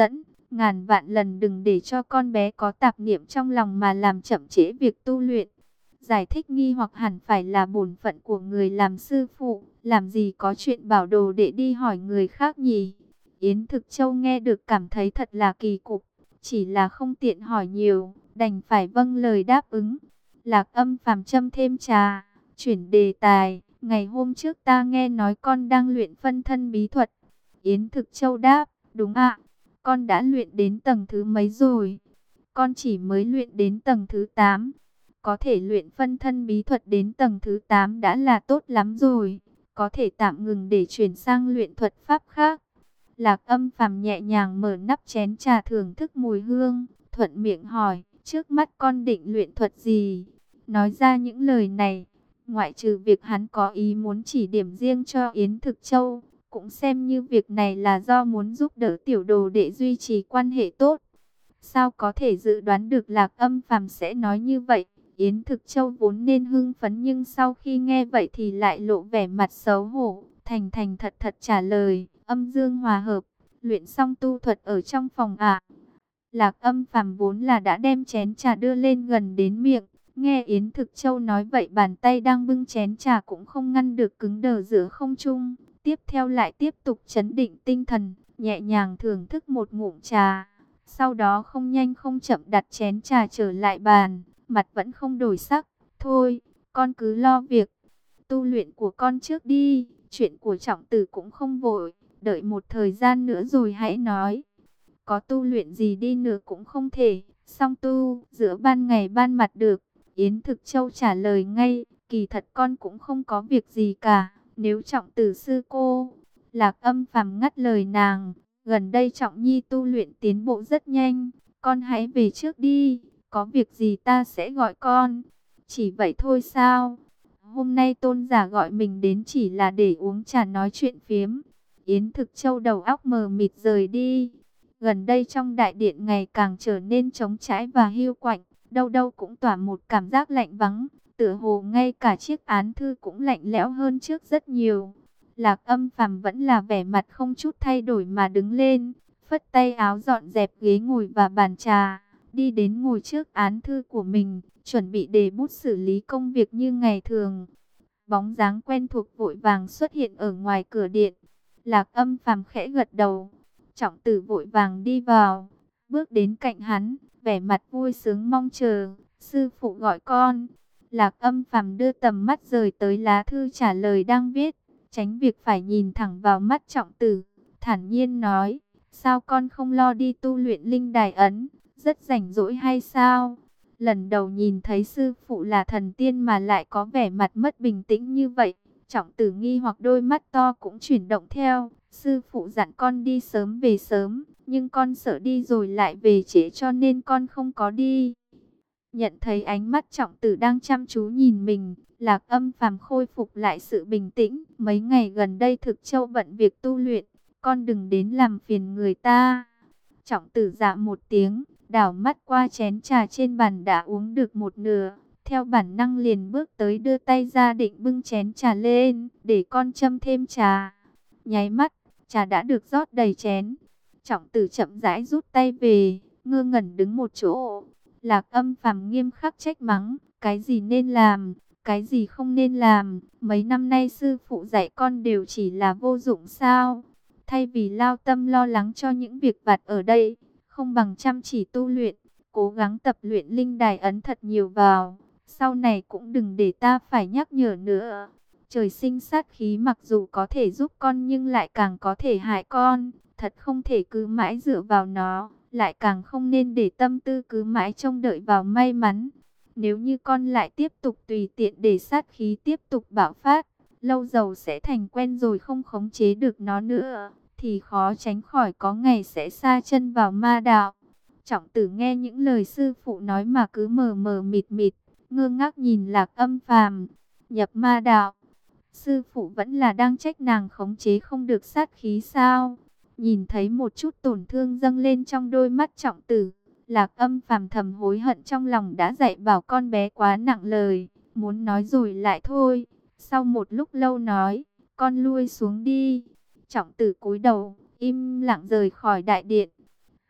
ngàn vạn lần đừng để cho con bé có tạp niệm trong lòng mà làm chậm trễ việc tu luyện. Giải thích nghi hoặc hẳn phải là bổn phận của người làm sư phụ, làm gì có chuyện bảo đồ để đi hỏi người khác nhỉ? Yến Thực Châu nghe được cảm thấy thật là kỳ cục, chỉ là không tiện hỏi nhiều, đành phải vâng lời đáp ứng. Lạc Âm Phàm châm thêm trà, chuyển đề tài, ngày hôm trước ta nghe nói con đang luyện phân thân bí thuật. Yến Thực Châu đáp, đúng ạ, con đã luyện đến tầng thứ mấy rồi? Con chỉ mới luyện đến tầng thứ tám. Có thể luyện phân thân bí thuật đến tầng thứ tám đã là tốt lắm rồi. Có thể tạm ngừng để chuyển sang luyện thuật pháp khác. Lạc Âm Phàm nhẹ nhàng mở nắp chén trà thưởng thức mùi hương, thuận miệng hỏi, trước mắt con định luyện thuật gì? Nói ra những lời này, ngoại trừ việc hắn có ý muốn chỉ điểm riêng cho Yến Thực Châu, cũng xem như việc này là do muốn giúp đỡ tiểu đồ để duy trì quan hệ tốt. Sao có thể dự đoán được Lạc Âm Phàm sẽ nói như vậy? Yến Thực Châu vốn nên hưng phấn nhưng sau khi nghe vậy thì lại lộ vẻ mặt xấu hổ, thành thành thật thật trả lời, âm dương hòa hợp, luyện xong tu thuật ở trong phòng ạ. Lạc Âm Phàm vốn là đã đem chén trà đưa lên gần đến miệng, nghe Yến Thực Châu nói vậy bàn tay đang bưng chén trà cũng không ngăn được cứng đờ giữa không trung, tiếp theo lại tiếp tục trấn định tinh thần, nhẹ nhàng thưởng thức một ngụm trà, sau đó không nhanh không chậm đặt chén trà trở lại bàn. Mặt vẫn không đổi sắc. Thôi, con cứ lo việc tu luyện của con trước đi. Chuyện của Trọng Tử cũng không vội. Đợi một thời gian nữa rồi hãy nói. Có tu luyện gì đi nữa cũng không thể song tu giữa ban ngày ban mặt được. Yến Thực Châu trả lời ngay. Kỳ thật con cũng không có việc gì cả. Nếu Trọng Tử sư cô. Lạc Âm Phàm ngắt lời nàng. Gần đây Trọng Nhi tu luyện tiến bộ rất nhanh. Con hãy về trước đi. Có việc gì ta sẽ gọi con. Chỉ vậy thôi sao? Hôm nay tôn giả gọi mình đến chỉ là để uống trà nói chuyện phiếm. Yến Thực Châu đầu óc mờ mịt rời đi. Gần đây trong đại điện ngày càng trở nên trống trải và hiu quạnh. Đâu đâu cũng tỏa một cảm giác lạnh vắng. Tựa hồ ngay cả chiếc án thư cũng lạnh lẽo hơn trước rất nhiều. Lạc Âm Phàm vẫn là vẻ mặt không chút thay đổi mà đứng lên. Phất tay áo dọn dẹp ghế ngồi và bàn trà. Đi đến ngồi trước án thư của mình, chuẩn bị đề bút xử lý công việc như ngày thường. Bóng dáng quen thuộc vội vàng xuất hiện ở ngoài cửa điện. Lạc Âm Phàm khẽ gật đầu. Trọng Tử vội vàng đi vào, bước đến cạnh hắn, vẻ mặt vui sướng mong chờ. Sư phụ gọi con. Lạc Âm Phàm đưa tầm mắt rời tới lá thư trả lời đang viết, tránh việc phải nhìn thẳng vào mắt Trọng Tử, thản nhiên nói, sao con không lo đi tu luyện linh đài ấn? Rất rảnh rỗi hay sao? Lần đầu nhìn thấy sư phụ là thần tiên mà lại có vẻ mặt mất bình tĩnh như vậy. Trọng Tử nghi hoặc đôi mắt to cũng chuyển động theo. Sư phụ dặn con đi sớm về sớm, nhưng con sợ đi rồi lại về trễ cho nên con không có đi. Nhận thấy ánh mắt Trọng Tử đang chăm chú nhìn mình, Lạc Âm Phàm khôi phục lại sự bình tĩnh. Mấy ngày gần đây Thực Châu bận việc tu luyện, con đừng đến làm phiền người ta. Trọng Tử dạ một tiếng, đảo mắt qua chén trà trên bàn đã uống được một nửa, theo bản năng liền bước tới đưa tay ra định bưng chén trà lên, để con châm thêm trà. Nháy mắt, trà đã được rót đầy chén. Trọng Tử chậm rãi rút tay về, ngơ ngẩn đứng một chỗ. Lạc Âm Phàm nghiêm khắc trách mắng, cái gì nên làm, cái gì không nên làm, mấy năm nay sư phụ dạy con đều chỉ là vô dụng sao? Thay vì lao tâm lo lắng cho những việc vặt ở đây, không bằng chăm chỉ tu luyện, cố gắng tập luyện linh đài ấn thật nhiều vào. Sau này cũng đừng để ta phải nhắc nhở nữa. Trời sinh sát khí mặc dù có thể giúp con nhưng lại càng có thể hại con. Thật không thể cứ mãi dựa vào nó, lại càng không nên để tâm tư cứ mãi trông đợi vào may mắn. Nếu như con lại tiếp tục tùy tiện để sát khí tiếp tục bạo phát, lâu dầu sẽ thành quen rồi không khống chế được nó nữa, thì khó tránh khỏi có ngày sẽ sa chân vào ma đạo. Trọng Tử nghe những lời sư phụ nói mà cứ mờ mờ mịt mịt, ngơ ngác nhìn Lạc Âm Phàm. Nhập ma đạo, sư phụ vẫn là đang trách nàng khống chế không được sát khí sao? Nhìn thấy một chút tổn thương dâng lên trong đôi mắt Trọng Tử, Lạc Âm Phàm thầm hối hận trong lòng đã dạy bảo con bé quá nặng lời, muốn nói rồi lại thôi. Sau một lúc lâu nói, con lui xuống đi. Trọng Tử cúi đầu, im lặng rời khỏi đại điện.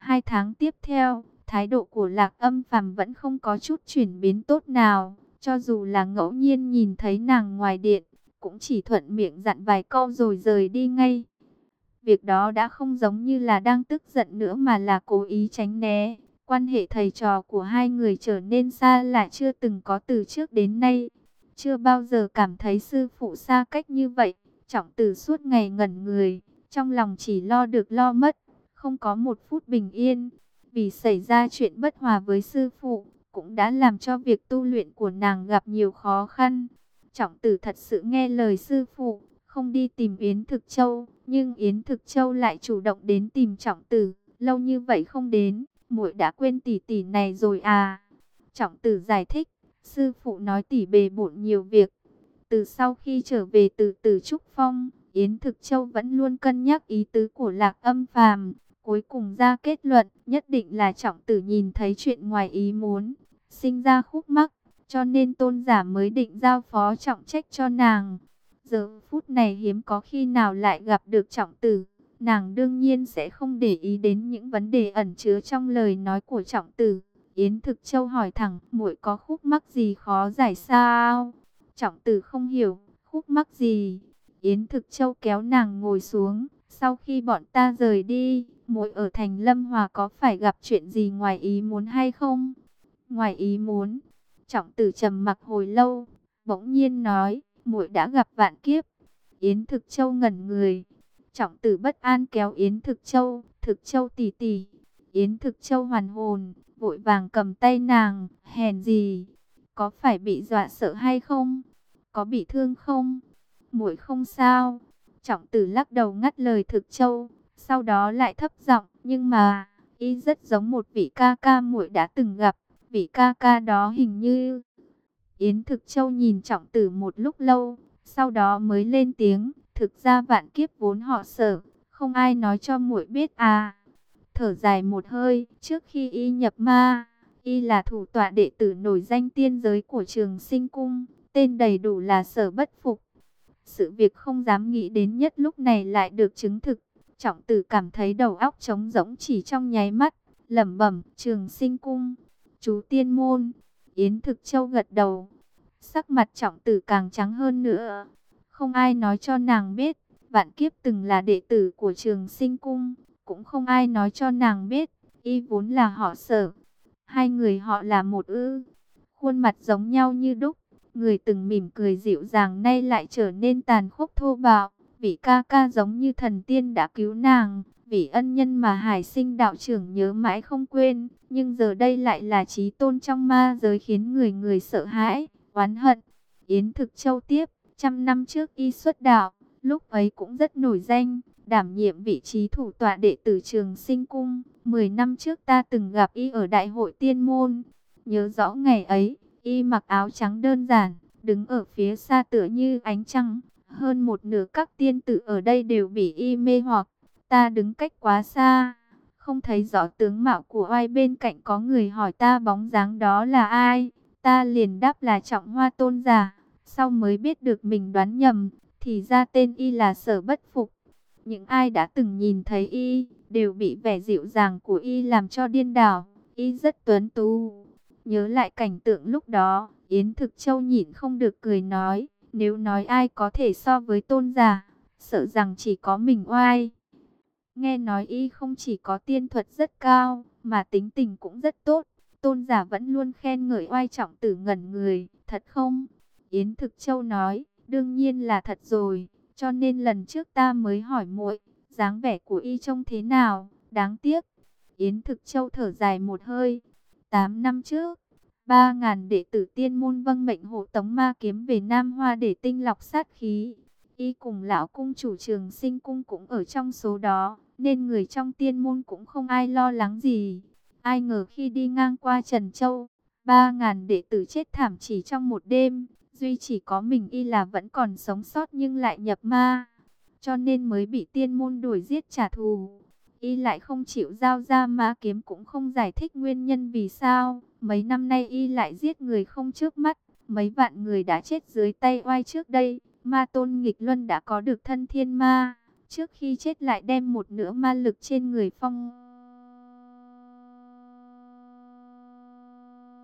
Hai tháng tiếp theo, thái độ của Lạc Âm Phàm vẫn không có chút chuyển biến tốt nào. Cho dù là ngẫu nhiên nhìn thấy nàng ngoài điện, cũng chỉ thuận miệng dặn vài câu rồi rời đi ngay. Việc đó đã không giống như là đang tức giận nữa mà là cố ý tránh né. Quan hệ thầy trò của hai người trở nên xa lạ chưa từng có từ trước đến nay. Chưa bao giờ cảm thấy sư phụ xa cách như vậy. Trọng Tử suốt ngày ngẩn người, trong lòng chỉ lo được lo mất, không có một phút bình yên. Vì xảy ra chuyện bất hòa với sư phụ, cũng đã làm cho việc tu luyện của nàng gặp nhiều khó khăn. Trọng Tử thật sự nghe lời sư phụ, không đi tìm Yến Thực Châu, nhưng Yến Thực Châu lại chủ động đến tìm Trọng Tử. Lâu như vậy không đến, muội đã quên tỷ tỷ này rồi à? Trọng Tử giải thích, sư phụ nói tỷ bề bộn nhiều việc. Từ sau khi trở về từ Tử Trúc Phong, Yến Thực Châu vẫn luôn cân nhắc ý tứ của Lạc Âm Phàm, cuối cùng ra kết luận nhất định là Trọng Tử nhìn thấy chuyện ngoài ý muốn, sinh ra khúc mắc, cho nên tôn giả mới định giao phó trọng trách cho nàng. Giờ phút này hiếm có khi nào lại gặp được Trọng Tử, nàng đương nhiên sẽ không để ý đến những vấn đề ẩn chứa trong lời nói của Trọng Tử. Yến Thực Châu hỏi thẳng, muội có khúc mắc gì khó giải sao? Trọng Tử không hiểu, khúc mắc gì? Yến Thực Châu kéo nàng ngồi xuống, sau khi bọn ta rời đi, muội ở thành Lâm Hòa có phải gặp chuyện gì ngoài ý muốn hay không? Ngoài ý muốn? Trọng Tử trầm mặc hồi lâu, bỗng nhiên nói, muội đã gặp vạn kiếp. Yến Thực Châu ngẩn người. Trọng Tử bất an kéo Yến Thực Châu, Thực Châu tỷ tỷ. Yến Thực Châu hoàn hồn, vội vàng cầm tay nàng, hèn gì? Có phải bị dọa sợ hay không? Có bị thương không? Muội không sao. Trọng Tử lắc đầu ngắt lời Thực Châu, sau đó lại thấp giọng, nhưng mà y rất giống một vị ca ca muội đã từng gặp, vị ca ca đó hình như. Yến Thực Châu nhìn Trọng Tử một lúc lâu, sau đó mới lên tiếng, thực ra vạn kiếp vốn họ Sở, không ai nói cho muội biết à. Thở dài một hơi, trước khi y nhập ma, y là thủ tọa đệ tử nổi danh tiên giới của Trường Sinh Cung, tên đầy đủ là Sở Bất Phục. Sự việc không dám nghĩ đến nhất lúc này lại được chứng thực. Trọng Tử cảm thấy đầu óc trống rỗng chỉ trong nháy mắt, lẩm bẩm, Trường Sinh Cung, chú tiên môn. Yến Thực Châu gật đầu, sắc mặt Trọng Tử càng trắng hơn nữa. Không ai nói cho nàng biết, vạn kiếp từng là đệ tử của Trường Sinh Cung, cũng không ai nói cho nàng biết, y vốn là họ Sở. Hai người họ là một ư? Khuôn mặt giống nhau như đúc, người từng mỉm cười dịu dàng nay lại trở nên tàn khốc thô bạo. Vị ca ca giống như thần tiên đã cứu nàng, vị ân nhân mà Hải Sinh đạo trưởng nhớ mãi không quên, nhưng giờ đây lại là chí tôn trong ma giới khiến người người sợ hãi, oán hận. Yến Thực Châu tiếp, trăm năm trước y xuất đạo, lúc ấy cũng rất nổi danh, đảm nhiệm vị trí thủ tọa đệ tử Trường Sinh Cung. Mười năm trước ta từng gặp y ở đại hội tiên môn, nhớ rõ ngày ấy, y mặc áo trắng đơn giản, đứng ở phía xa tựa như ánh trăng. Hơn một nửa các tiên tử ở đây đều bị y mê hoặc. Ta đứng cách quá xa, không thấy rõ tướng mạo của ai, bên cạnh có người hỏi ta bóng dáng đó là ai. Ta liền đáp là Trọng Hoa tôn giả. Sau mới biết được mình đoán nhầm, thì ra tên y là Sở Bất Phục. Những ai đã từng nhìn thấy y, đều bị vẻ dịu dàng của y làm cho điên đảo. Y rất tuấn tú. Nhớ lại cảnh tượng lúc đó, Yến Thực Châu nhịn không được cười nói, nếu nói ai có thể so với tôn giả, sợ rằng chỉ có mình oai. Nghe nói y không chỉ có tiên thuật rất cao, mà tính tình cũng rất tốt. Tôn giả vẫn luôn khen ngợi oai. Trọng Tử ngẩn người, thật không? Yến Thực Châu nói, đương nhiên là thật rồi, cho nên lần trước ta mới hỏi muội, dáng vẻ của y trông thế nào, đáng tiếc. Yến Thực Châu thở dài một hơi, tám năm trước, ba ngàn đệ tử tiên môn vâng mệnh hộ tống ma kiếm về Nam Hoa để tinh lọc sát khí. Y cùng lão cung chủ Trường Sinh Cung cũng ở trong số đó, nên người trong tiên môn cũng không ai lo lắng gì. Ai ngờ khi đi ngang qua Trần Châu, ba ngàn đệ tử chết thảm chỉ trong một đêm, duy chỉ có mình y là vẫn còn sống sót nhưng lại nhập ma, cho nên mới bị tiên môn đuổi giết trả thù. Y lại không chịu giao ra ma kiếm, cũng không giải thích nguyên nhân vì sao. Mấy năm nay y lại giết người không chớp mắt, mấy vạn người đã chết dưới tay oai trước đây. Ma tôn nghịch luân đã có được thân thiên ma, trước khi chết lại đem một nửa ma lực trên người phong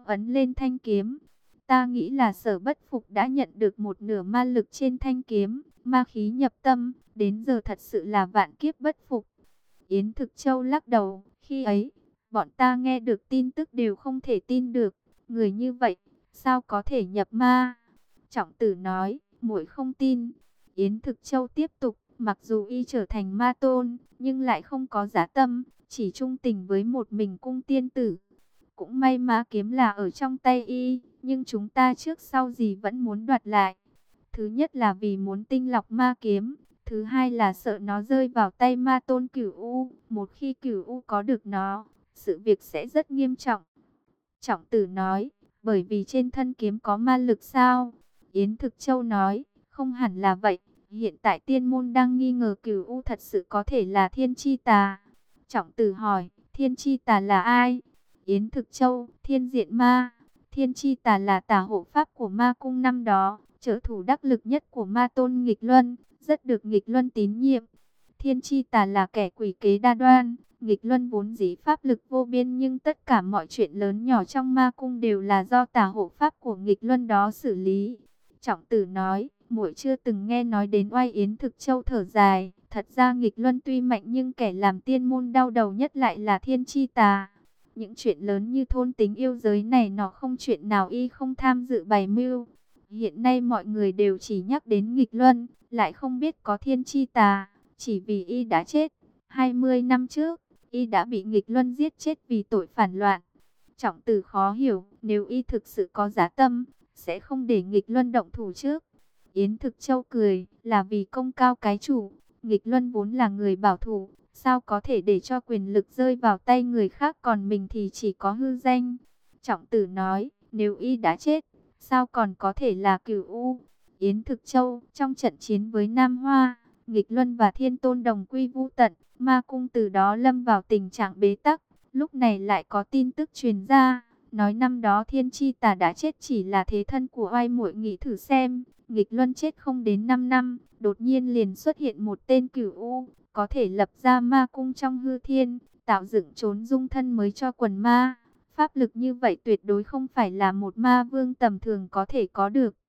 ấn lên thanh kiếm. Ta nghĩ là Sở Bất Phục đã nhận được một nửa ma lực trên thanh kiếm, ma khí nhập tâm, đến giờ thật sự là vạn kiếp bất phục. Yến Thực Châu lắc đầu, khi ấy, bọn ta nghe được tin tức đều không thể tin được, người như vậy, sao có thể nhập ma? Trọng Tử nói, muội không tin. Yến Thực Châu tiếp tục, mặc dù y trở thành ma tôn, nhưng lại không có giá tâm, chỉ trung tình với một mình cung tiên tử. Cũng may ma kiếm là ở trong tay y, nhưng chúng ta trước sau gì vẫn muốn đoạt lại. Thứ nhất là vì muốn tinh lọc ma kiếm, thứ hai là sợ nó rơi vào tay ma tôn Cửu U. Một khi Cửu U có được nó, sự việc sẽ rất nghiêm trọng. Trọng Tử nói, bởi vì trên thân kiếm có ma lực sao? Yến Thực Châu nói, không hẳn là vậy. Hiện tại tiên môn đang nghi ngờ Cửu U thật sự có thể là Thiên Chi Tà. Trọng Tử hỏi, Thiên Chi Tà là ai? Yến Thực Châu, Thiên Diện Ma. Thiên Chi Tà là tà hộ pháp của ma cung năm đó, trợ thủ đắc lực nhất của ma tôn Nghịch Luân, rất được Nghịch Luân tín nhiệm. Thiên Chi Tà là kẻ quỷ kế đa đoan, Nghịch Luân vốn dĩ pháp lực vô biên, nhưng tất cả mọi chuyện lớn nhỏ trong ma cung đều là do tà hộ pháp của Nghịch Luân đó xử lý. Trọng Tử nói, muội chưa từng nghe nói đến oai. Yến Thực Châu thở dài, thật ra Nghịch Luân tuy mạnh nhưng kẻ làm tiên môn đau đầu nhất lại là Thiên Chi Tà. Những chuyện lớn như thôn tính yêu giới này nó không chuyện nào y không tham dự bày mưu. Hiện nay mọi người đều chỉ nhắc đến Nghịch Luân, lại không biết có Thiên Chi Tà, chỉ vì y đã chết. hai mươi năm trước, y đã bị Nghịch Luân giết chết vì tội phản loạn. Trọng Tử khó hiểu, nếu y thực sự có giá tâm, sẽ không để Nghịch Luân động thủ trước. Yến Thực Châu cười, là vì công cao cái chủ. Nghịch Luân vốn là người bảo thủ, sao có thể để cho quyền lực rơi vào tay người khác, còn mình thì chỉ có hư danh. Trọng Tử nói, nếu y đã chết, sao còn có thể là Cửu U? Yến Thực Châu, trong trận chiến với Nam Hoa, Nghịch Luân và Thiên Tôn đồng quy vu tận, ma cung từ đó lâm vào tình trạng bế tắc. Lúc này lại có tin tức truyền ra, nói năm đó Thiên Chi Tà đã chết chỉ là thế thân của oai. Muội nghĩ thử xem, Nghịch Luân chết không đến năm năm, đột nhiên liền xuất hiện một tên Cửu U, có thể lập ra ma cung trong hư thiên, tạo dựng trốn dung thân mới cho quần ma. Pháp lực như vậy tuyệt đối không phải là một ma vương tầm thường có thể có được.